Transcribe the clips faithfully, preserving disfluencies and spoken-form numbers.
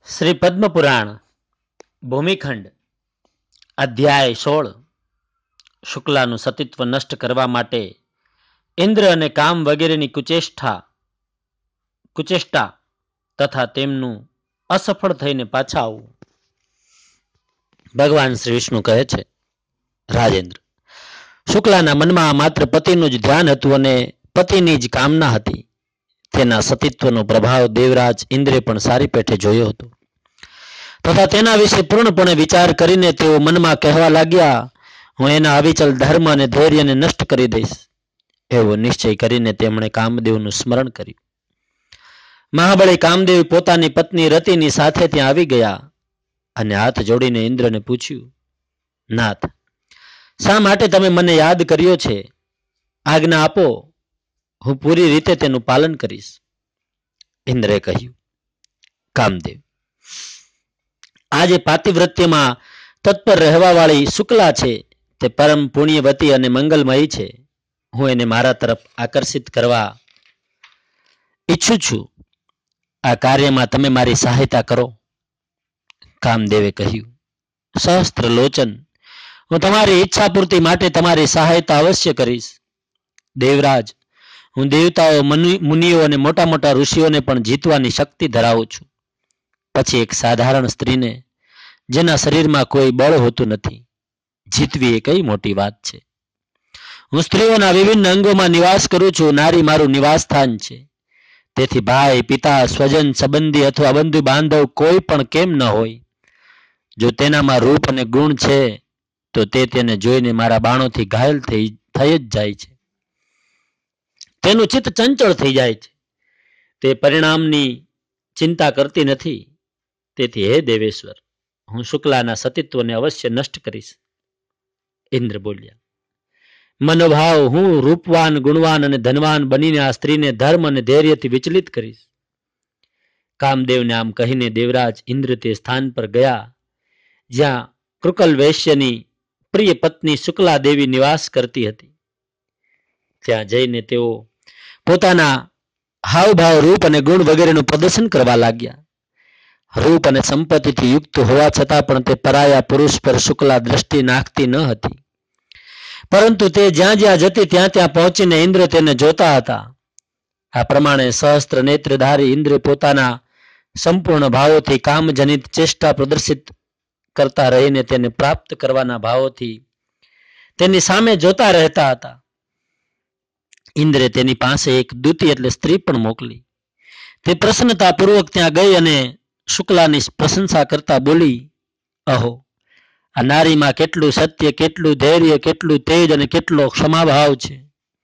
શ્રી પદ્મપુરાણ ભૂમિખંડ અધ્યાય સોળ. શુક્લાનું સતીત્વ નષ્ટ કરવા માટે ઇન્દ્ર અને કામ વગેરેની કુચેષ્ટા કુચેષ્ટા તથા તેમનું અસફળ થઈને પાછા આવવું. ભગવાન શ્રી વિષ્ણુ કહે છે, રાજેન્દ્ર, શુક્લાના મનમાં માત્ર પતિનું જ ધ્યાન હતું અને પતિની જ કામના હતી. તેના સતીત્વનો પ્રભાવ દેવરાજ ઇન્દ્રે પણ સારી પેઠે જોયો હતો તથા તેના વિશે પૂર્ણપણે વિચાર કરીને તેઓ મનમાં કહેવા લાગ્યા, હું એના અવિચલ ધર્મ અને ધૈર્યને નષ્ટ કરી દઈશ. એવો નિશ્ચય કરીને તેમણે કામદેવનું સ્મરણ કર્યું. મહાબળી કામદેવ પોતાની પત્ની રતિની સાથે ત્યાં આવી ગયા અને હાથ જોડીને ઇન્દ્રને પૂછ્યું, નાથ, શા માટે તમે મને યાદ કર્યો છે? આજ્ઞા આપો, હું પૂરી રીતે તેનું પાલન કરીશ. ઇન્દ્રે કહ્યું, કામદેવ, આજે પાતિવ્રત્યમાં તત્પર રહેવા વાળી શુક્લા છે તે પરમ પુણ્યવતી અને મંગલમયી છે. હું એને મારા તરફ આકર્ષિત કરવા ઈચ્છું છું. આ કાર્યમાં તમે મારી સહાયતા કરો. કામદેવે કહ્યું, સહસ્ત્ર લોચન, હું તમારી ઈચ્છા પૂર્તિ માટે તમારી સહાયતા અવશ્ય કરીશ. દેવરાજ, હું દેવતાઓ, મુનિઓ અને મોટા મોટા ઋષિઓને પણ જીતવાની શક્તિ ધરાવું છું. પછી એક સાધારણ સ્ત્રીને, જેના શરીરમાં કોઈ બળ હોતું નથી, જીતવી એ કઈ મોટી વાત છે? હું સ્ત્રીઓના વિભિન્ન અંગોમાં નિવાસ કરું છું. નારી મારું નિવાસ સ્થાન છે. તેથી ભાઈ, પિતા, સ્વજન, સંબંધી અથવા બંધુ બાંધવ કોઈ પણ કેમ ન હોય, જો તેનામાં રૂપ અને ગુણ છે તો તે તેને જોઈને મારા બાણોથી ઘાયલ થઈ થઈ જ જાય છે. તેનું ચિત્ત ચંચળ થઈ જાય છે. તે પરિણામની ચિંતા કરતી નથી. તેથી હે દેવેશ્વર, હું શુક્લાના સતીત્વને અવશ્ય નષ્ટ કરીશ. ઇન્દ્ર બોલ્યા, મનોભાવ, હું રૂપવાન, ગુણવાન અને ધનવાન બનીને આ સ્ત્રીને ધર્મ અને ધૈર્યથી વિચલિત કરીશ. કામદેવને આમ કહીને દેવરાજ ઇન્દ્ર તે સ્થાન પર ગયા જ્યાં કૃકલ વૈશ્યની પ્રિય પત્ની શુક્લા દેવી નિવાસ કરતી હતી. ત્યાં જઈને તેઓ પોતાના હાવભાવ, રૂપ અને ગુણ વગેરેનું પ્રદર્શન કરવા લાગ્યા. રૂપ અને સંપત્તિથી યુક્ત હોવા છતાં પણ તે પરાયા પુરુષ પર શુક્લા દ્રષ્ટિ નાખતી ન હતી. પરંતુ તે જ્યાં જ્યાં જતી ત્યાં ત્યાં પહોંચીને ઇન્દ્ર તેને જોતા હતા. આ પ્રમાણે સહસ્ત્ર નેત્રધારી ઇન્દ્ર પોતાના સંપૂર્ણ ભાવોથી કામજનિત ચેષ્ટા પ્રદર્શિત કરતા રહીને તેને પ્રાપ્ત કરવાના ભાવોથી તેની સામે જોતા રહેતા હતા. ઇન્દ્રે તેની પાસે એક દૂતી એટલે સ્ત્રી પણ મોકલી. તે પ્રસન્નતાપૂર્વક ત્યાં ગઈ અને શુક્લાની પ્રશંસા કરતા બોલી, અહો, આ નારીમાં કેટલું સત્ય, કેટલું ધૈર્ય, કેટલું તેજ અને કેટલો ક્ષમાભાવ છે.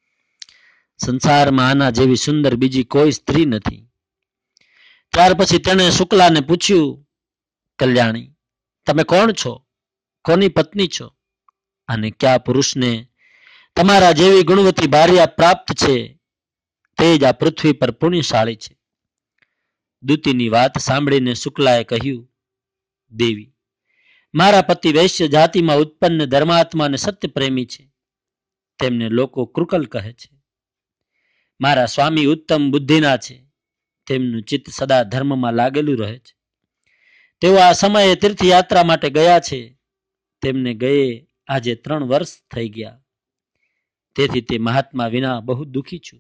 સંસારમાં આના જેવી સુંદર બીજી કોઈ સ્ત્રી નથી. ત્યાર પછી તેણે શુક્લાને પૂછ્યું, કલ્યાણી, તમે કોણ છો? કોની પત્ની છો? અને કયા પુરુષને તમારા જેવી ગુણવતી ભાર્યા પ્રાપ્ત છે? તે જ આ પૃથ્વી પર પુણ્યશાળી છે. દૂતીની વાત સાંભળીને શુક્લાએ કહ્યું, દેવી, મારા પતિ વૈશ્ય જાતિમાં ઉત્પન્ન ધર્માત્મા અને સત્યપ્રેમી છે. તેમને લોકો કૃકલ કહે છે. મારા સ્વામી ઉત્તમ બુદ્ધિના છે. તેમનું ચિત્ત સદા ધર્મમાં લાગેલું રહે છે. તેઓ આ સમયે તીર્થયાત્રા માટે ગયા છે. તેમને ગયે આજે ત્રણ વર્ષ થઈ ગયા. તેથી તે મહાત્મા વિના બહુ દુઃખી છું.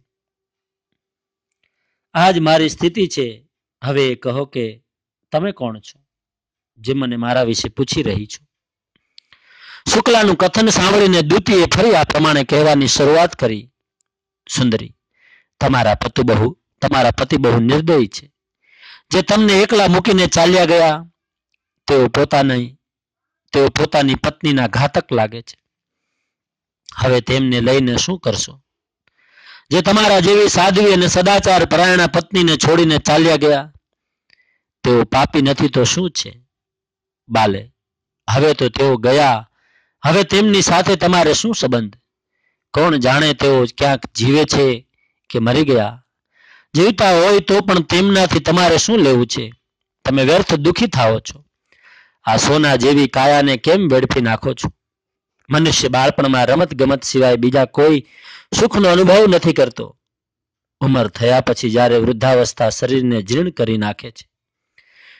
આજ મારી સ્થિતિ છે. હવે કહો કે તમે કોણ છો, જે મને મારા વિશે પૂછી રહી છો? શુક્લાનું કથન સાંભળીને દૂતીએ ફરી આ પ્રમાણે કહેવાની શરૂઆત કરી, સુંદરી, તમારા પતિ બહુ તમારા પતિ બહુ નિર્દયી છે. જે તમને એકલા મૂકીને ચાલ્યા ગયા, તેઓ પોતાની તેઓ પોતાની પત્નીના ઘાતક લાગે છે. હવે તેમને લઈને શું કરશો? જે તમારા જેવી સાધ્વી અને સદાચાર પરાયણા પત્નીને છોડીને ચાલ્યા ગયા, તેઓ પાપી નથી તો શું છે? બાલે, હવે તો તેઓ ગયા. હવે તેમની સાથે તમારે શું સંબંધ? કોણ જાણે તેઓ ક્યાંક જીવે છે કે મરી ગયા? જીવતા હોય તો પણ તેમનાથી તમારે શું લેવું છે? તમે વ્યર્થ દુઃખી થાઓ છો. આ સોના જેવી કાયાને કેમ વેડફી નાખો છો? મનુષ્ય બાળપણમાં રમત ગમત સિવાય બીજા કોઈ સુખનો અનુભવ નથી કરતો. ઉંમર થયા પછી જ્યારે વૃદ્ધાવસ્થા શરીરને જીર્ણ કરી નાખે છે,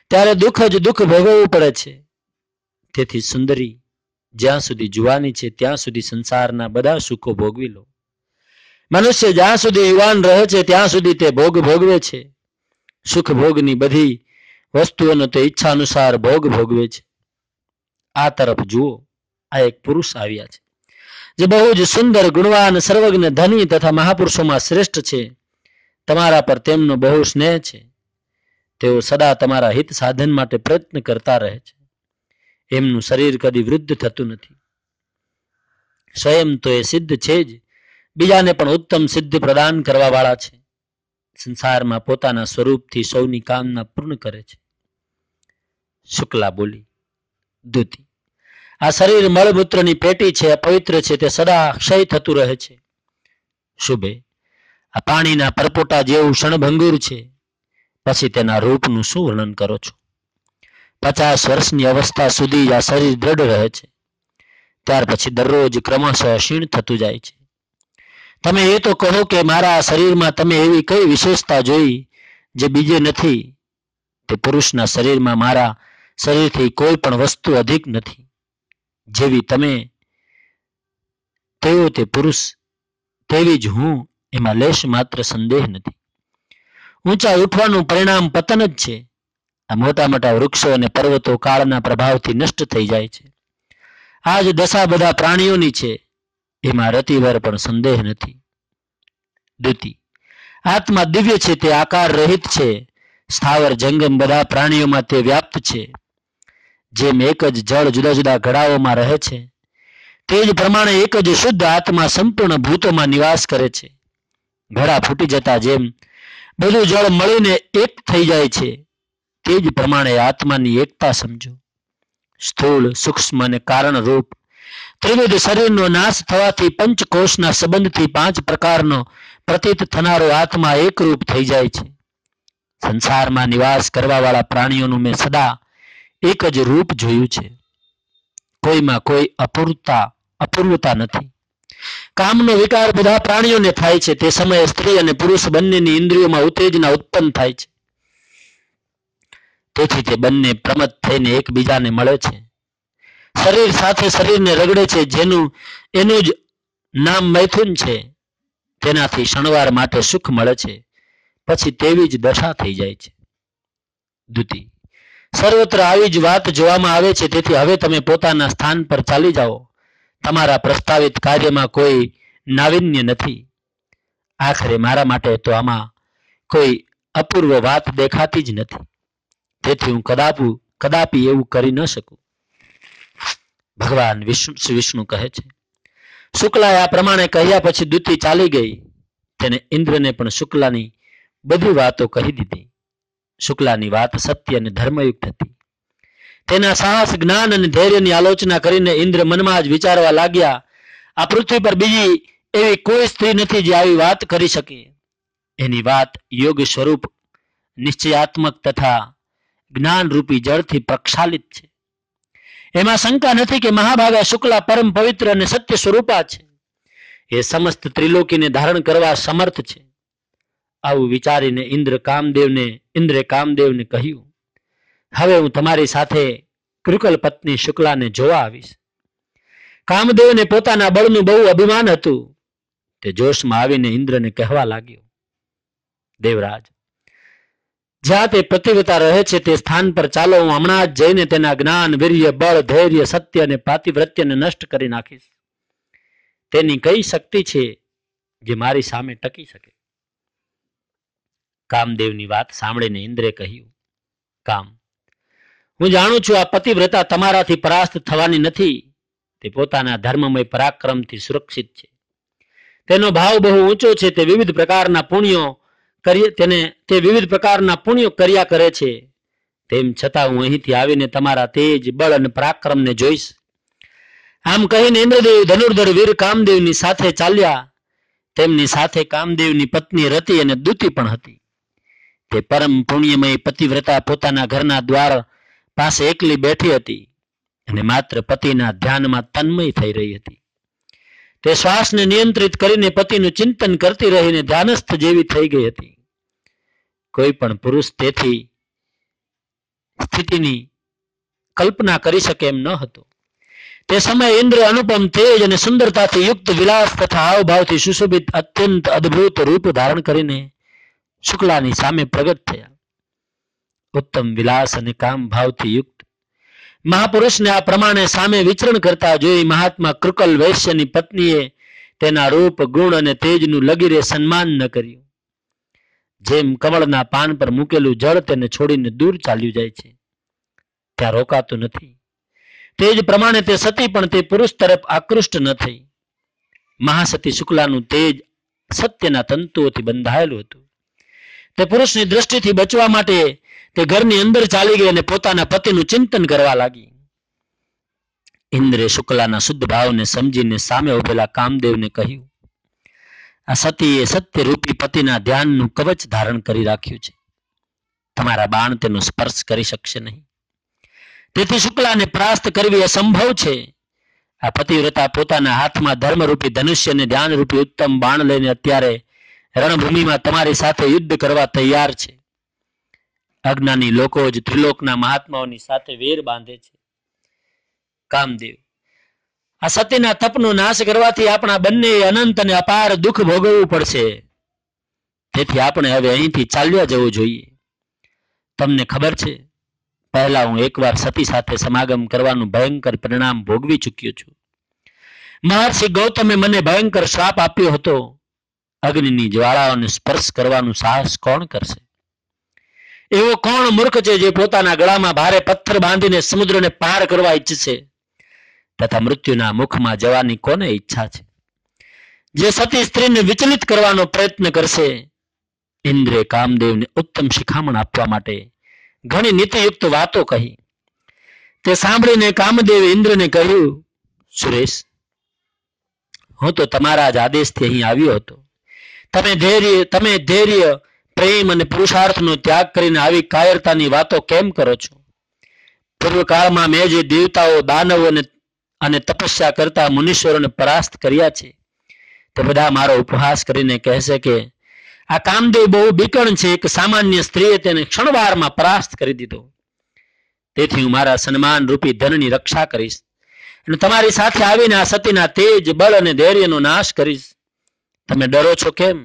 ત્યારે દુઃખ જ દુઃખ ભોગવવું પડે છે. તેથી સુંદરી, જ્યાં સુધી જુવાની છે ત્યાં સુધી સંસારના બધા સુખો ભોગવી લો. મનુષ્ય જ્યાં સુધી યુવાન રહે છે ત્યાં સુધી તે ભોગ ભોગવે છે. સુખ ભોગની બધી વસ્તુઓનો તે ઈચ્છા અનુસાર ભોગ ભોગવે છે. આ તરફ જુઓ, આ એક પુરુષ આવ્યા છે જે બહુ જ સુંદર, ગુણવાન, સર્વજ્ઞ, ધની તથા મહાપુરુષોમાં શ્રેષ્ઠ છે. તમારા પર તેમનો બહુ સ્નેહ છે. તેઓ સદા તમારા હિત સાધન માટે પ્રયત્ન કરતા રહે છે. એમનું શરીર કદી વૃદ્ધ થતું નથી. સ્વયં તો એ સિદ્ધ છે જ, બીજાને પણ ઉત્તમ સિદ્ધિ પ્રદાન કરવા વાળા છે. સંસારમાં પોતાના સ્વરૂપથી સૌની કામના પૂર્ણ કરે છે. શુક્લા બોલી, દૂતી, આ શરીર મળમૂત્રની પેટી છે, અપવિત્ર છે, તે સદા ક્ષય થતું રહે છે. શુભે, આ પાણીના પરપોટા જેવું ક્ષણભંગુર છે. પછી તેના રૂપનું શું વર્ણન કરો છો? પચાસ વર્ષની અવસ્થા સુધી આ શરીર દ્રઢ રહે છે. ત્યાર પછી દરરોજ ક્રમશઃ ક્ષીણ થતું જાય છે. તમે એ તો કહો કે મારા શરીરમાં તમે એવી કઈ વિશેષતા જોઈ જે બીજે નથી? તે પુરુષના શરીરમાં મારા શરીરથી કોઈ પણ વસ્તુ અધિક નથી. જેવી તમે તેઓ તે પુરુષ, તેવી જ હું, એમાં લેશ માત્ર સંદેહ નથી. ઊંચા ઉઠવાનું પરિણામ પતન જ છે. આ મોટા મોટા વૃક્ષો અને પર્વતો કાળના પ્રભાવથી નષ્ટ થઈ જાય છે. આ જ દશા બધા પ્રાણીઓની છે, એમાં રતિભર પણ સંદેહ નથી. દ્વિતી, આત્મા દિવ્ય છે, તે આકાર રહિત છે. સ્થાવર જંગમ બધા પ્રાણીઓમાં તે વ્યાપ્ત છે. જેમ એક જ જળ જુદા જુદા ઘડાઓમાં રહે છે, તે જ પ્રમાણે એક જ શુદ્ધ આત્મા સંપૂર્ણ ભૂતોમાં નિવાસ કરે છે. ઘડા ફૂટી જતા જેમ બધું જળ મળીને એક થઈ જાય છે, તે જ પ્રમાણે આત્માની એકતા સમજો. સ્થૂળ, સૂક્ષ્મ અને કારણ રૂપ ત્રિવિધ શરીરનો નાશ થવાથી પંચકોશના સંબંધથી પાંચ પ્રકારનો પ્રતીત થનારો આત્મા એકરૂપ થઈ જાય છે. સંસારમાં નિવાસ કરવા વાળા પ્રાણીઓનું મેં સદા એક જ રૂપ જોયું છે. કોઈમાં કોઈ અપૂર્ણતા અપૂર્વતા નથી. કામનો વિકાર બધા પ્રાણીઓને થાય છે. તે સમયે સ્ત્રી અને પુરુષ બંનેની ઇન્દ્રિયોમાં ઉત્તેજના ઉત્પન્ન થાય છે. તેથી તે બંને પ્રમત્ત થઈને એકબીજાને મળે છે. શરીર સાથે શરીરને રગડે છે, જેનું એનું જ નામ મૈથુન છે. તેનાથી ક્ષણવાર માટે સુખ મળે છે, પછી તેવી જ દશા થઈ જાય છે. દ્વિતી, સર્વત્ર આવી જ વાત જોવામાં આવે છે. તેથી હવે તમે પોતાના સ્થાન પર ચાલી જાઓ. તમારા પ્રસ્તાવિત કાર્યમાં કોઈ નાવીન્ય નથી. આખરે મારા માટે તો આમાં કોઈ અપૂર્વ વાત દેખાતી જ નથી. તેથી હું કદાપી કદાપી એવું કરી ન શકું. ભગવાન વિષ્ણુ વિષ્ણુ કહે છે. શુક્લાએ આ પ્રમાણે કહ્યા પછી દૂતી ચાલી ગઈ. તેને ઇન્દ્રને પણ શુક્લાની બધી વાતો કહી દીધી. શુક્લાની વાત સત્ય અને ધર્મયુક્ત હતી. તેના સાહસ, જ્ઞાન અને ધૈર્યની આલોચના કરીને ઇન્દ્ર મનમાં જ વિચારવા લાગ્યા, આ પૃથ્વી પર બીજી એવી કોઈ સ્ત્રી નથી જે આવી વાત કરી શકે. એની વાત યોગ સ્વરૂપ, નિશ્ચયાત્મક તથા જ્ઞાનરૂપી જળથી પ્રક્ષાલિત છે. એમાં શંકા નથી કે મહાભાગા શુક્લા પરમ પવિત્ર અને સત્ય સ્વરૂપા છે. એ સમસ્ત ત્રિલોકીને ધારણ કરવા સમર્થ છે. આવું વિચારીને ઇન્દ્ર કામદેવને ઇન્દ્રે કામદેવને કહ્યું, હવે હું તમારી સાથે કૃકલ પત્ની શુક્લાને જોવા આવીશ. કામદેવને પોતાના બળનું બહુ અભિમાન હતું. તે જોશમાં આવીને ઇન્દ્રને કહેવા લાગ્યો, દેવરાજ, જ્યાં તે પતિવ્રતા રહે છે તે સ્થાન પર ચાલો. હું હમણાં જ જઈને તેના જ્ઞાન, વીર્ય, બળ, ધૈર્ય, સત્ય અને પાતિવ્રત્યને નષ્ટ કરી નાખીશ. તેની કઈ શક્તિ છે જે મારી સામે ટકી શકે? કામદેવની વાત સાંભળીને ઇન્દ્રે કહ્યું, કામ, હું જાણું છું આ પતિવ્રતા તમારાથી પરાસ્ત થવાની નથી. તે પોતાના ધર્મમય પરાક્રમથી સુરક્ષિત છે. તેનો ભાવ બહુ ઊંચો છે. તે વિવિધ પ્રકારના પુણ્યો કરી તેને તે વિવિધ પ્રકારના પુણ્યો કર્યા કરે છે. તેમ છતાં હું અહીંથી આવીને તમારા તેજ, બળ અને પરાક્રમને જોઈશ. આમ કહીને ઇન્દ્રદેવ ધનુર્ધર વીર કામદેવની સાથે ચાલ્યા. તેમની સાથે કામદેવની પત્ની રતિ અને દૂતી પણ હતી. તે પરમ પુણ્યમય પતિવ્રતા પોતાના ઘરના દ્વાર પાસે એકલી બેઠી હતી અને માત્ર પતિના ધ્યાનમાં તન્મય થઈ રહી હતી. તે શ્વાસને નિયંત્રિત કરીને પતિનું ચિંતન કરતી રહીને ધ્યાનસ્થ જેવી થઈ ગઈ હતી. કોઈ પણ પુરુષ તેથી સ્થિતિની કલ્પના કરી શકે એમ ન હતો. તે સમયે ઇન્દ્ર અનુપમ તેજ અને સુંદરતાથી યુક્ત વિલાસ તથા હાવભાવથી સુશોભિત અત્યંત અદ્ભુત રૂપ ધારણ કરીને શુક્લાની સામે પ્રગટ થયા. ઉત્તમ વિલાસ અને કામ ભાવથી યુક્ત મહાપુરુષને આ પ્રમાણે સામે વિચરણ કરતા જોઈ મહાત્મા કૃકલ વૈશ્યની પત્નીએ તેના રૂપ, ગુણ અને તેજનું લગીરે સન્માન ન કર્યું. જેમ કમળના પાન પર મૂકેલું જળ તેને છોડીને દૂર ચાલ્યું જાય છે, ત્યાં રોકાતું નથી, તે જ પ્રમાણે તે સતી પણ તે પુરુષ તરફ આકૃષ્ટ ન થઈ. મહાસતી શુક્લાનું તેજ સત્યના તંતુઓથી બંધાયેલું હતું. તે પુરુષની દ્રષ્ટિથી બચવા માટે તે ઘરની અંદર ચાલી ગઈ અને પોતાના પતિનું ચિંતન કરવા લાગી. ઇન્દ્રે શુક્લાના શુદ્ધ ભાવને સમજીને સામે ઉભેલા કામદેવને કહ્યું, આ સતીએ સત્યરૂપી પતિના ધ્યાનનું કવચ ધારણ કરી રાખ્યું છે. તમારા બાણ તેનો સ્પર્શ કરી શકશે નહીં. તેથી શુક્લાને પરાસ્ત કરવી અસંભવ છે. આ પતિવ્રતા પોતાના હાથમાં ધર્મરૂપી ધનુષ્ય અને ધ્યાનરૂપી ઉત્તમ બાણ લઈને અત્યારે રણભૂમિમાં તમારી સાથે યુદ્ધ કરવા તૈયાર છે. અજ્ઞાની લોકો જ ત્રિલોકના મહાત્માઓની સાથે વેર બાંધે છે. કામદેવ, આ સતીના તપનો નાશ કરવાથી આપણા બંને અનંત અને અપાર દુઃખ ભોગવવું પડશે. તેથી આપણે હવે અહીંથી ચાલ્યા જવું જોઈએ. તમને ખબર છે, પહેલા હું એકવાર સતી સાથે સમાગમ કરવાનું ભયંકર પરિણામ ભોગવી ચૂક્યો છું. મહર્ષિ ગૌતમે મને ભયંકર શ્રાપ આપ્યો હતો. અગ્નિની જ્વાળાઓને સ્પર્શ કરવાનું સાહસ કોણ કરશે? એવો કોણ મૂર્ખ છે જે પોતાના ગળામાં ભારે પથ્થર બાંધીને સમુદ્રને પાર કરવા ઈચ્છશે? તથા મૃત્યુના મુખમાં જવાની કોને ઈચ્છા છે? જે સતી સ્ત્રીને વિચલિત કરવાનો પ્રયત્ન કરશે. ઇન્દ્રે કામદેવને ઉત્તમ શિખામણ આપવા માટે ઘણી નીતિયુક્ત વાતો કહી. તે સાંભળીને કામદેવે ઇન્દ્રને કહ્યું, સુરેશ, હું તો તમારા જ આદેશથી અહીં આવ્યો હતો. તમે ધૈર્ય તમે ધૈર્ય પ્રેમ અને પુરુષાર્થનો ત્યાગ કરીને આવી કાયરતાની વાતો કેમ કરો છો? પૂર્વકાળમાં મેં જે દેવતાઓ, દાનવો અને તપસ્યા કરતા મુનીશ્વરોને પરાસ્ત કર્યા છે, તે બધા મારો ઉપહાસ કરીને કહેશે કે આ કામદેવ બહુ બીકણ છે, એક સામાન્ય સ્ત્રીએ તેને ક્ષણવારમાં પરાસ્ત કરી દીધો. તેથી હું મારા સન્માન રૂપી ધનની રક્ષા કરીશ અને તમારી સાથે આવીને આ સતીના તેજ, બળ અને ધૈર્યનો નાશ કરીશ. તમે ડરો છો કેમ?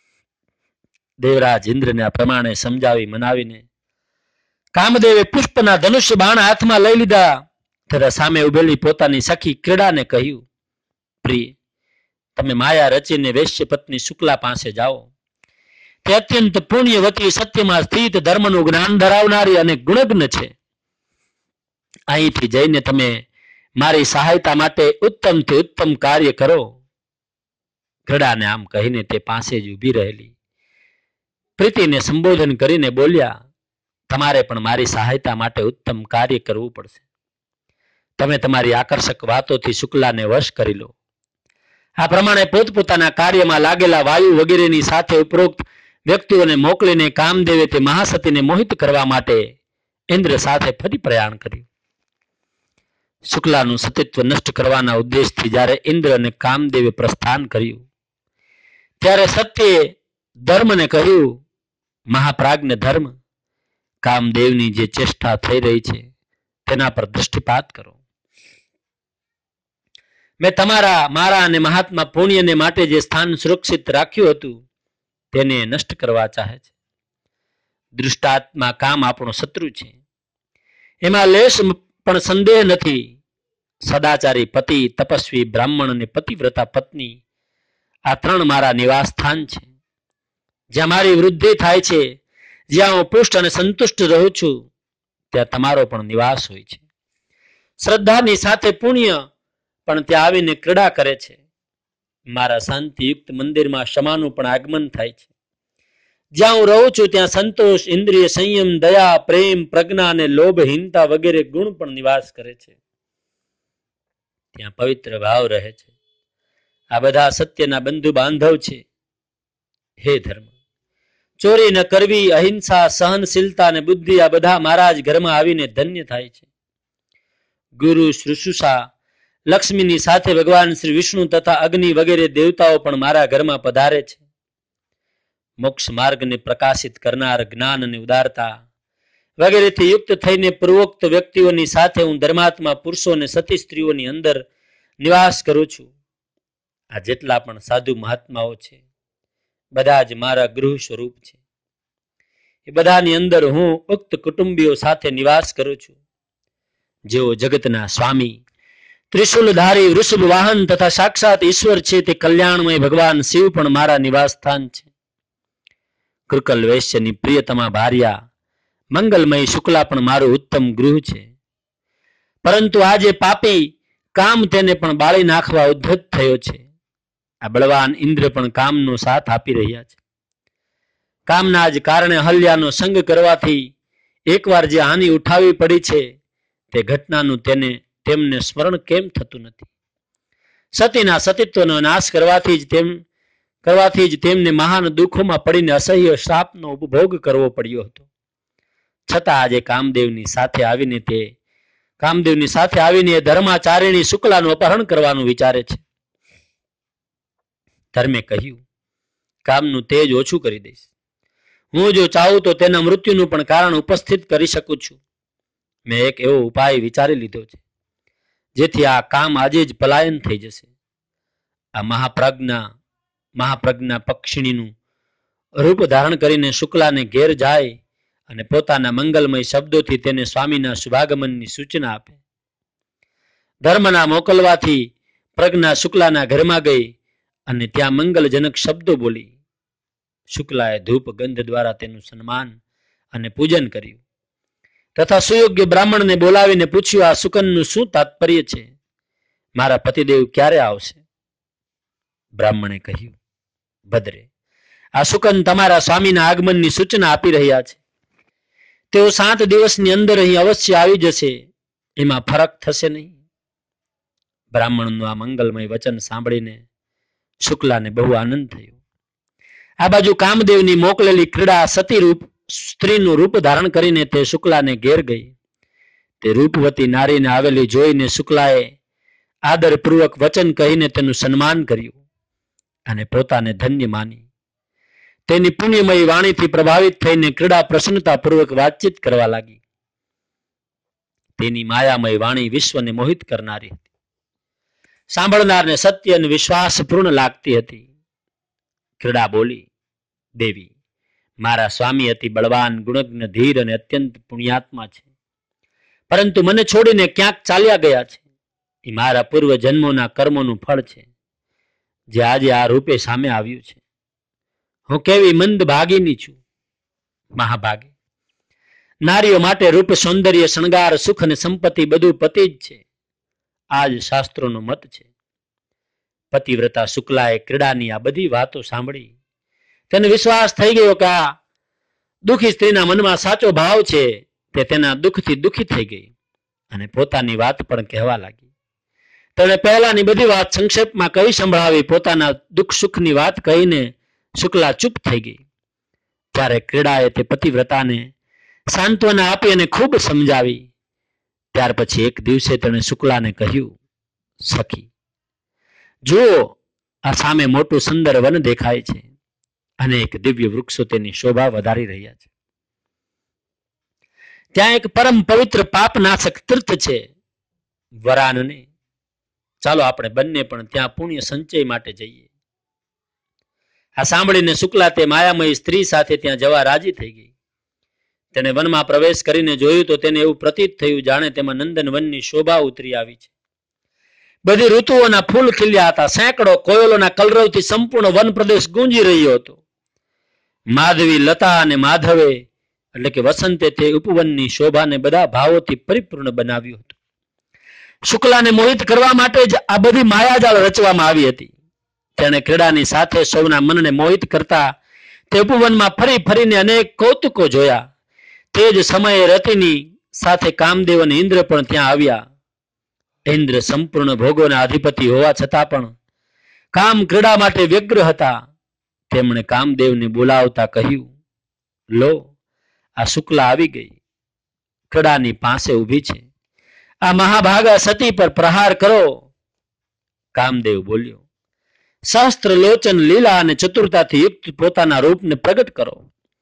દેવરાજ ઇન્દ્રને આ પ્રમાણે સમજાવી મનાવીને કામદેવે પુષ્પના ધનુષ્ય બાણ હાથમાં લઈ લીધા તથા સામે ઉભેલી પોતાની સખી ક્રીડાને કહ્યું, પ્રિય, તમે માયા રચીને વૈશ્ય પત્ની શુક્લા પાસે જાઓ. તે અત્યંત પુણ્યવતી, સત્યમાં સ્થિત, ધર્મનું જ્ઞાન ધરાવનારી અને ગુણજ્ઞ છે. અહીંથી જઈને તમે મારી સહાયતા માટે ઉત્તમથી ઉત્તમ કાર્ય કરો. ક્રીડાને આમ કહીને તે પાસે જ ઊભી રહેલી પ્રીતિને સંબોધન કરીને બોલ્યા, તમારે પણ મારી સહાયતા માટે ઉત્તમ કાર્ય કરવું પડશે. તમે તમારી આકર્ષક વાતોથી શુક્લાને વશ કરી લો. આ પ્રમાણે પોતપોતાના કાર્યમાં લાગેલા વાયુ વગેરેની સાથે ઉપરોક્ત વ્યક્તિઓને મોકલીને કામદેવે તે મહાસતીને મોહિત કરવા માટે ઇન્દ્ર સાથે ફરી પ્રયાણ કર્યું. શુક્લાનું સતીત્વ નષ્ટ કરવાના ઉદ્દેશથી જ્યારે ઇન્દ્ર અને કામદેવે પ્રસ્થાન કર્યું, ત્યારે સત્યે ધર્મને કહ્યું, મહાપ્રાજ્ઞ ધર્મ, કામદેવની જે ચેષ્ટા થઈ રહી છે તેના પર દૃષ્ટિપાત કરો. મેં તમારા, મારા અને મહાત્મા પુણ્યને માટે જે સ્થાન સુરક્ષિત રાખ્યું હતું તેને નષ્ટ કરવા ચાહે છે. દૃષ્ટાત્મા કામ આપણો શત્રુ છે, એમાં લેશ પણ સંદેહ નથી. સદાચારી પતિ, તપસ્વી બ્રાહ્મણ અને પતિવ્રતા પત્ની, આ ત્રણ મારા નિવાસ સ્થાન છે. જ્યાં મારી વૃદ્ધિ થાય છે, જ્યાં હું પુષ્ટ અને સંતુષ્ટ રહું છું, ત્યાં તમારો પણ નિવાસ હોય છે. શ્રદ્ધાની સાથે પુણ્ય પણ ત્યાં આવીને ક્રીડા કરે છે. મારા શાંતિયુક્ત મંદિરમાં ક્ષમાનું પણ આગમન થાય છે. જ્યાં હું રહું છું ત્યાં સંતોષ, ઇન્દ્રિય સંયમ, દયા, પ્રેમ, પ્રજ્ઞા અને લોભહીનતા વગેરે ગુણ પણ નિવાસ કરે છે. ત્યાં પવિત્ર ભાવ રહે છે. આ બધા સત્યના બંધુ બાંધવ છે. હે ધર્મ, ચોરી ન કરવી, અહિંસા, સહનશીલતા અને બુદ્ધિ, આ બધા મારા જ ઘરમાં આવીને ધન્ય થાય છે. ગુરુ, શુશ્રુષા, લક્ષ્મીની સાથે ભગવાન શ્રી વિષ્ણુ તથા અગ્નિ વગેરે દેવતાઓ પણ મારા ઘરમાં પધારે છે. મોક્ષ માર્ગને પ્રકાશિત કરનાર જ્ઞાન અને ઉદારતા, વગેરેથી યુક્ત થઈને પૂર્વોક્ત વ્યક્તિઓની સાથે હું ધર્માત્મા પુરુષો અને સતી સ્ત્રીઓની અંદર નિવાસ કરું છું. આ જેટલા પણ સાધુ મહાત્માઓ છે બધા જ મારા ગૃહ સ્વરૂપ છે. એ બધાની અંદર હું ઉક્ત કુટુંબીઓ સાથે નિવાસ કરું છું. જેઓ જગતના સ્વામી, ત્રિશુલધારી, વૃષભ વાહન તથા સાક્ષાત ઈશ્વર છે તે કલ્યાણમય ભગવાન શિવ પણ મારા નિવાસ સ્થાન છે. કૃકલ વૈશ્યની પ્રિયતમા ભાર્યા મંગલમય શુક્લા પણ મારું ઉત્તમ ગૃહ છે. પરંતુ આજે પાપી કામ તેને પણ બાળી નાખવા ઉદ્ધત થયો છે. આ બળવાન ઇન્દ્ર પણ કામનો સાથ આપી રહ્યા છે. કામના જ કારણે હલ્યાનો સંગ કરવાથી એકવાર જે હાનિ ઉઠાવી પડી છે તે ઘટનાનું તેને તેમને સ્મરણ કેમ થતું નથી? સતીના સતીત્વનો નાશ કરવાથી જ તેમ કરવાથી જ તેમને મહાન દુઃખોમાં પડીને અસહ્ય શ્રાપનો ઉપભોગ કરવો પડ્યો હતો. છતાં આજે કામદેવની સાથે આવીને તે કામદેવની સાથે આવીને એ ધર્માચારિણી શુક્લાનું અપહરણ કરવાનું વિચારે છે. ધર્મે કહ્યું, કામનું તેજ ઓછું કરી દઈશ. હું જો ચાહું તો તેના મૃત્યુનું પણ કારણ ઉપસ્થિત કરી શકું છું. મેં એક એવો ઉપાય વિચારી લીધો છે જેથી આ કામ આજે જ પલાયન થઈ જશે. આ મહાપ્રજ્ઞા મહાપ્રજ્ઞા પક્ષિણીનું રૂપ ધારણ કરીને શુક્લાને ઘેર જાય અને પોતાના મંગલમય શબ્દોથી તેને સ્વામીના શુભાગમનની સૂચના આપે. ધર્મના મોકલવાથી પ્રજ્ઞા શુક્લાના ઘરમાં ગઈ અને ત્યાં મંગલજનક શબ્દો બોલી. શુક્લાએ ધૂપ ગંધ દ્વારા તેનું સન્માન અને પૂજન કર્યું તથા સુયોગ્ય બ્રાહ્મણને બોલાવીને પૂછ્યું, આ શુકનનું શું તાત્પર્ય છે? મારા પતિદેવ ક્યારે આવશે? બ્રાહ્મણે કહ્યું, ભદ્રે, આ શુકન તમારા સ્વામીના આગમનની સૂચના આપી રહ્યા છે. તેઓ સાત દિવસની અંદર અહીં અવશ્ય આવી જશે, એમાં ફરક થશે નહીં. બ્રાહ્મણનું આ મંગલમય વચન સાંભળીને શુક્લાને બહુ આનંદ થયો. આ બાજુ કામદેવની મોકલેલી ક્રીડા સતી રૂપ સ્ત્રીનું રૂપ ધારણ કરીને તે શુક્લાને ઘેર ગઈ. તે રૂપવતી નારીને આવેલી જોઈને શુક્લાએ આદરપૂર્વક વચન કહીને તેનું સન્માન કર્યું અને પોતાને ધન્ય માની. તેની પુણ્યમય વાણીથી પ્રભાવિત થઈને ક્રીડા પ્રસન્નતાપૂર્વક વાતચીત કરવા લાગી. તેની માયામય વાણી વિશ્વને મોહિત કરનારી હતી. સાંભળનારને સત્ય અને વિશ્વાસપૂર્ણ લાગતી હતી. ક્રીડા બોલી, દેવી, મારા સ્વામી અતિ બળવાન, ગુણજ્ઞ, ધીર અને અત્યંત પુણ્યાત્મા છે. પરંતુ મને છોડીને ક્યાંક ચાલ્યા ગયા છે. એ મારા પૂર્વ જન્મોના કર્મોનું ફળ છે જે આજે આ રૂપે સામે આવ્યું છે. હું કેવી મંદ ભાગીની છું, મહાભાગી. નારીઓ માટે રૂપ, સૌંદર્ય, શણગાર, સુખ અને સંપત્તિ બધું પતિ જ છે. આ જ શાસ્ત્રોનો મત છે. પતિવ્રતા શુક્લાએ ક્રીડાની આ બધી વાતો સાંભળી. તેને વિશ્વાસ થઈ ગયો કે આ દુઃખી સ્ત્રીના મનમાં સાચો ભાવ છે. તે તેના દુઃખથી દુઃખી થઈ ગઈ અને પોતાની વાત પણ કહેવા લાગી. તેણે પહેલાની બધી વાત સંક્ષેપમાં કહી સંભળાવી. પોતાના દુઃખ સુખની વાત કહીને શુક્લા ચૂપ થઈ ગઈ. ત્યારે ક્રીડાએ તે પતિવ્રતાને સાંત્વના આપી અને ખૂબ સમજાવી. ત્યાર પછી એક દિવસે તેણે શુક્લાને કહ્યું, સખી, જુઓ, આ સામે મોટું સુંદર વન દેખાય છે. અનેક દિવ્ય વૃક્ષો તેની શોભા વધારી રહ્યા છે. ત્યાં એક પરમ પવિત્ર પાપનાશક તીર્થ છે, વરાનને. ચાલો આપણે બંને પણ ત્યાં પુણ્ય સંચય માટે જઈએ. આ સાંભળીને શુક્લા તે માયામય સ્ત્રી સાથે ત્યાં જવા રાજી થઈ ગઈ. તેને વનમાં પ્રવેશ કરીને જોયું તો તેને એવું પ્રતીત થયું જાણે તેમાં નંદન વનની શોભા ઉતરી આવી છે. બધી ઋતુઓના ફૂલ ખીલ્યા હતા. સેંકડો કોયલોના કલરવથી સંપૂર્ણ વન પ્રદેશ ગુંજી રહ્યો હતો. માધવી, લતા અને માધવે એટલે કે વસંતે તે ઉપવનની શોભાને બધા ભાવોથી પરિપૂર્ણ બનાવ્યું હતું. શુક્લાને મોહિત કરવા માટે જ આ બધી માયાજાળ રચવામાં આવી હતી. તેણે ક્રીડાની સાથે સૌના મનને મોહિત કરતા તે ઉપવનમાં ફરી ફરીને અનેક કૌતુકો જોયા. તે જ સમયે રતિની સાથે કામદેવ અને ઇન્દ્ર પણ ત્યાં આવ્યા. ઇન્દ્ર સંપૂર્ણ ભોગોના અધિપતિ હોવા છતાં પણ કામ ક્રીડા માટે વ્યગ્ર હતા. તેમણે કામદેવને બોલાવતા કહ્યું, લો, આ શુક્લા આવી ગઈ, ક્રીડાની પાસે ઊભી છે. આ મહાભાગા સતી પર પ્રહાર કરો. કામદેવ બોલ્યો, સહસ્ત્ર લોચન, લીલા અને ચતુરતાથી યુક્ત પોતાના રૂપને પ્રગટ કરો.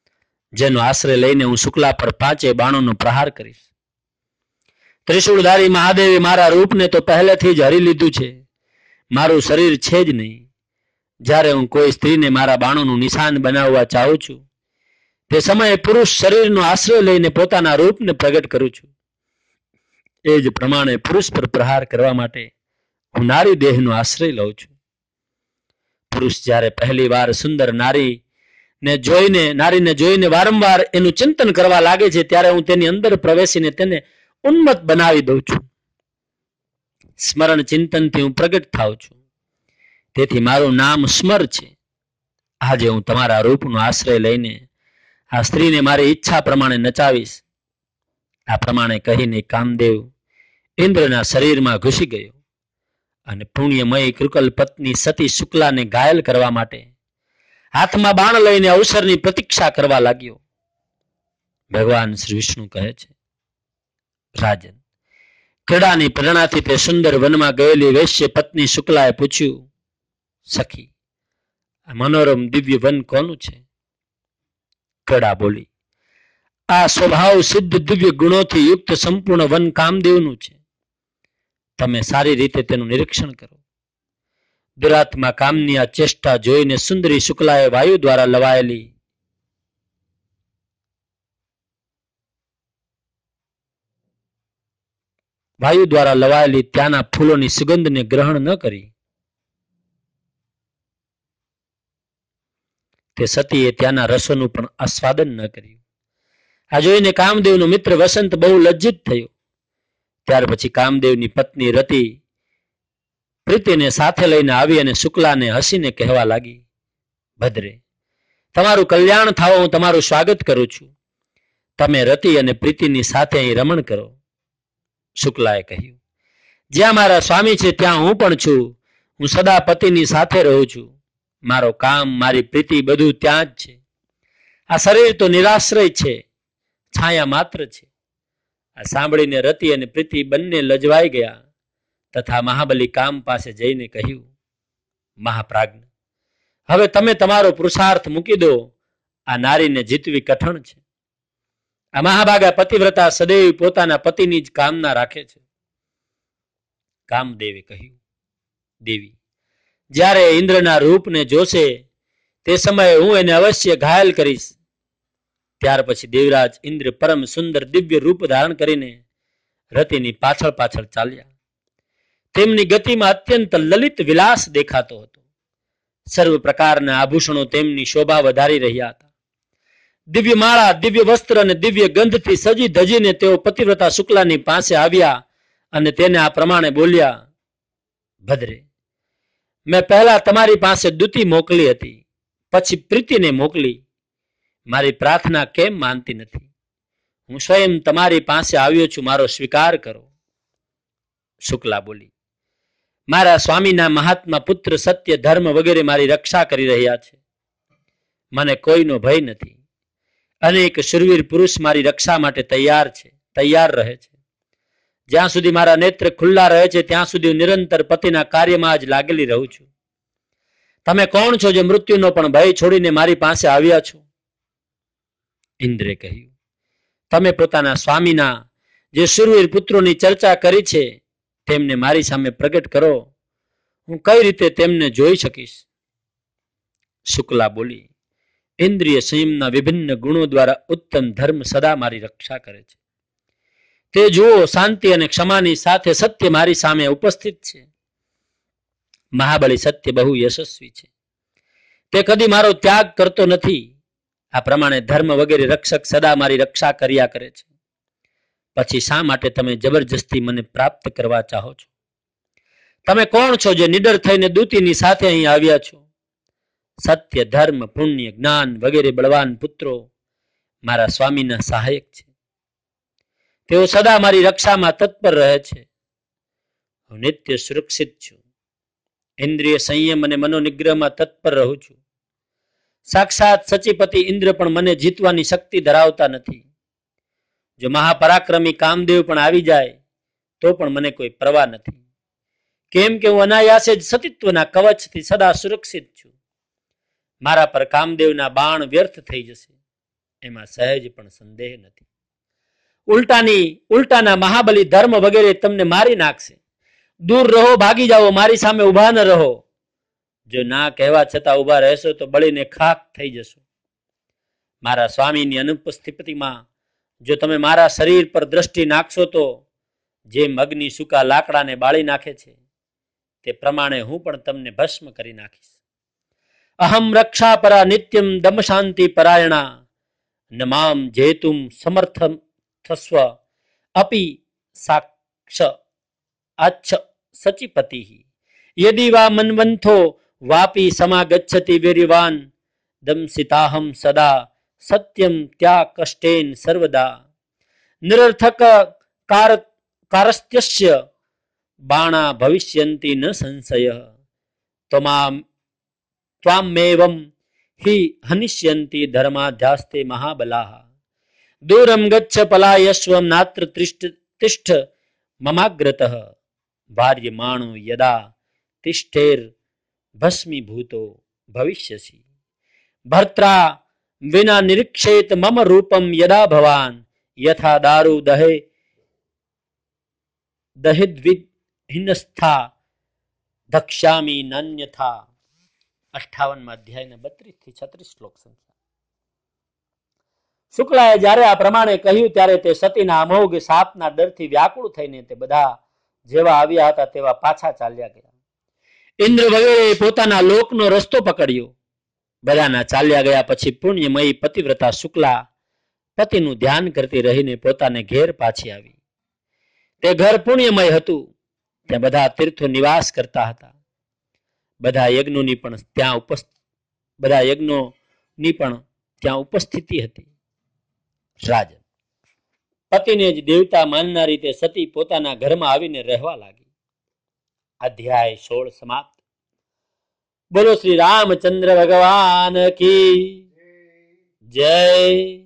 જેનો આશ્રય લઈને હું શુક્લા પર પાંચે બાણોનો પ્રહાર કરીશ. ત્રિશૂળધારી મહાદેવે મારા રૂપને તો પહેલેથી જ હરી લીધું છે. મારું શરીર છે જ નહીં. જ્યારે હું કોઈ સ્ત્રીને મારા બાણોનું નિશાન બનાવવા ચાહું છું તે સમયે પુરુષ શરીરનો આશ્રય લઈને પોતાના રૂપને પ્રગટ કરું છું. એ જ પ્રમાણે પુરુષ પર પ્રહાર કરવા માટે હું નારી દેહનો આશ્રય લઉં છું. પુરુષ જ્યારે પહેલી વાર સુંદર નારી ને જોઈને નારીને જોઈને વારંવાર એનું ચિંતન કરવા લાગે છે ત્યારે હું તેની અંદર પ્રવેશીને તેને ઉન્મત્ત બનાવી દઉં છું. સ્મરણ ચિંતનથી હું પ્રગટ થાઉં છું. તેથી મારું નામ સ્મર છે. આજે હું તમારા રૂપનો આશ્રય લઈને આ સ્ત્રીને મારી ઈચ્છા પ્રમાણે નચાવીશ. આ પ્રમાણે કહીને કામદેવ ઇન્દ્રના શરીરમાં ઘૂસી ગયો અને પુણ્યમય કૃકલ પત્ની સતી શુક્લાને ઘાયલ કરવા માટે હાથમાં બાણ લઈને અવસરની પ્રતીક્ષા કરવા લાગ્યો. ભગવાન શ્રી વિષ્ણુ કહે છે, રાજન, ક્રીડાની પ્રેરણાથી તે સુંદર વનમાં ગયેલી વૈશ્ય પત્ની શુક્લાએ પૂછ્યું, સખી, આ મનોરમ દિવ્ય વન કોનું છે? ક્રીડા બોલી, આ સ્વભાવ સિદ્ધ દિવ્ય ગુણોથી યુક્ત સંપૂર્ણ વન કામદેવનું છે. તમે સારી રીતે તેનું નિરીક્ષણ કરો. દુરાત્મા કામની આ ચેષ્ટા જોઈને સુંદરી શુક્લાએ વાયુ દ્વારા લવાયેલી વાયુ દ્વારા લવાયેલી ત્યાંના ફૂલોની સુગંધને ગ્રહણ ન કરી. તે સતીએ ત્યાંના રસોનું પણ આસ્વાદન ન કર્યું. આ જોઈને કામદેવનો મિત્ર વસંત બહુ લજ્જિત થયો. ત્યાર પછી કામદેવની પત્ની રતિ પ્રીતિને સાથે લઈને આવી અને શુક્લાને હસીને કહેવા લાગી, ભદ્રે, તમારું કલ્યાણ થાવ, હું તમારું સ્વાગત કરું છું. તમે રતિ અને પ્રીતિની સાથે અહીં રમણ કરો. શુક્લાએ કહ્યું, જ્યાં મારા સ્વામી છે ત્યાં હું પણ છું. હું સદા પતિની સાથે રહું છું. મારો કામ, મારી પ્રીતિ બધું ત્યાં જ છે. આ શરીર તો નિરાશ્રય છે, છાયા માત્ર છે. આ સાંભળીને રતિ અને પ્રીતિ બંને લજવાઈ ગયા તથા મહાબલી કામ પાસે જઈને કહ્યું, મહાપ્રાજ્ઞ, હવે તમે તમારો પુરુષાર્થ મૂકી દો. આ નારીને જીતવી કઠણ છે. આ મહાભાગા પતિવ્રતા સદૈવ પોતાના પતિની જ કામના રાખે છે. કામદેવે કહ્યું, દેવી, જ્યારે ઇન્દ્રના રૂપને જોશે તે સમયે હું એને અવશ્ય ઘાયલ કરીશ. ત્યાર પછી દેવરાજ ઇન્દ્ર પરમ સુંદર દિવ્ય રૂપ ધારણ કરીને રતિની પાછળ પાછળ ચાલ્યા. તેમની ગતિમાં અત્યંત લલિત વિલાસ દેખાતો હતો. સર્વ પ્રકારના આભૂષણો તેમની શોભા વધારી રહ્યા હતા. દિવ્ય માળા, દિવ્ય વસ્ત્ર અને દિવ્ય ગંધથી સજી ધજીને તેઓ પતિવ્રતા શુક્લાની પાસે આવ્યા અને તેને આ પ્રમાણે બોલ્યા, ભદ્રે, મેં પહેલા તમારી પાસે દૂતી મોકલી હતી, પછી પ્રીતિને મોકલી. મારી પ્રાર્થના કેમ માનતી નથી? હું સ્વયં તમારી પાસે આવ્યો છું, મારો સ્વીકાર કરો. શુક્લા બોલી, મારા સ્વામીના મહાત્મા પુત્ર સત્ય, ધર્મ વગેરે મારી રક્ષા કરી રહ્યા છે. મને કોઈનો ભય નથી. અનેક શૂરવીર પુરુષ મારી રક્ષા માટે તૈયાર છે, તૈયાર રહે છે. જ્યાં સુધી મારા નેત્ર ખુલ્લા રહે છે ત્યાં સુધી હું નિરંતર પતિના કાર્યમાં જ લાગેલી રહું છું. તમે કોણ છો જે મૃત્યુનો પણ ભય છોડીને મારી પાસે આવ્યા છો? ઇન્દ્રે કહ્યું, તમે પોતાના સ્વામીના જે શૂરવીર પુત્રોની ચર્ચા કરી છે તેમને મારી સામે પ્રગટ કરો. હું કઈ રીતે તેમને જોઈ શકીશ? શુક્લા બોલી, ઇન્દ્રિય સંયમના વિભિન્ન ગુણો દ્વારા ઉત્તમ ધર્મ સદા મારી રક્ષા કરે છે. તે જુઓ, શાંતિ અને ક્ષમાની સાથે સત્ય મારી સામે ઉપસ્થિત છે. મહાબળી સત્ય બહુ યશસ્વી છે. તે કદી મારો ત્યાગ કરતો નથી. આ પ્રમાણે ધર્મ વગેરે રક્ષક સદા મારી રક્ષા કર્યા કરે છે. પછી શા માટે તમે જબરજસ્તી મને પ્રાપ્ત કરવા ચાહો છો? તમે કોણ છો જે નિડર થઈને દૂતીની સાથે અહીં આવ્યા છો? સત્ય, ધર્મ, પુણ્ય, જ્ઞાન વગેરે બળવાન પુત્રો મારા સ્વામીના સહાયક છે. તેઓ સદા મારી રક્ષામાં તત્પર રહે છે. હું નિત્ય સુરક્ષિત છું. ઇન્દ્રિય સંયમ અને મનોનિગ્રહમાં તત્પર રહું છું. સાક્ષાત સચીપતિ ઇન્દ્ર પણ મને જીતવાની શક્તિ ધરાવતા નથી. જો મહાપરાક્રમી કામદેવ પણ આવી જાય તો પણ મને કોઈ પરવા નથી. કેમ કે હું અનાયાસે જ સતીત્વના કવચથી સદા સુરક્ષિત છું. મારા પર કામદેવના બાણ વ્યર્થ થઈ જશે એમાં સહેજ પણ સંદેહ નથી. ઉલટાની ઉલટાના મહાબલી ધર્મ વગેરે તમને મારી નાખશે. દૂર રહો, ભાગી જાઓ, મારી સામે ઉભા ન રહો. જો ના કહેવા છતાં ઉભા રહેશો તો બળીને ખાખ થઈ જશો. મારા સ્વામીની અનુપસ્થિતિમાં જો તમે મારા શરીર પર દ્રષ્ટિ નાખશો તો જેમ અગ્નિ સૂકા લાકડાને બાળી નાખે છે તે પ્રમાણે હું પણ તમને ભસ્મ કરી નાખીશ. અહમ રક્ષા પરા નિત્યમ દમ શાંતિ પરાયણા નમામ જેતુમ સમર્થમ થસ્વ અપી સાક્ષ આચ્છ સચિપતિ યદિ વા મન્વંથો વાપી સમાગચ્છતિ વીર્યવાન દમસિતાહમ સદા સત્યમ ત્યા કષ્ટેન સર્વદા નિરર્થક કાર કારસ્ત્યસ્ય બાણા ભવિષ્યંતિ ન સંશય ત્વમામ ત્વામેવમ હિ હનિષ્યંતિ ધર્માધ્યાસ્તે મહાબલાહ દૂરમ ગચ્છ પલાયસ્વ નાત્ર તિષ્ઠ મમાગ્રતઃ ભાર્યમાણો યદા તિષ્ઠેર ભસ્મીભૂતો ભવિષ્યસી ભર્ત્રા વિના નિરીક્ષેત મમ રૂપમ યદા ભવાન યથા દારૂ દહે દહિદ્વિહિનસ્થા ધક્ષ્યામિ નાન્યથા. અઠ્ઠાવનમાં અધ્યાયના બત્રીસ થી છત્રીસ શ્લોક સંખ્યા. શુક્લાએ જ્યારે આ પ્રમાણે કહ્યું ત્યારે તે સતીના અમોઘ સાપના ડરથી વ્યાકુળ થઈને તે બધા જેવા આવ્યા હતા તેવા પાછા ચાલ્યા ગયા. ઇન્દ્ર વગેરે પોતાના લોકનો રસ્તો પકડ્યો. બધાના ચાલ્યા ગયા પછી પુણ્યમયી પતિવ્રતા શુક્લા પતિનું ધ્યાન કરતી રહીને પોતાને ઘેર પાછી આવી. તે ઘર પુણ્યમય હતું. ત્યાં બધા તીર્થો નિવાસ કરતા હતા. બધા યજ્ઞોની પણ ત્યાં ઉપસ્થિત બધા યજ્ઞોની પણ ત્યાં ઉપસ્થિતિ હતી. રાજન પતિને જ દેવતા માનનારી તે સતી પોતાના ઘરમાં આવીને રહેવા લાગી. અધ્યાય સોળ સમાપ્ત. બોલો શ્રી રામચંદ્ર ભગવાન કી જય.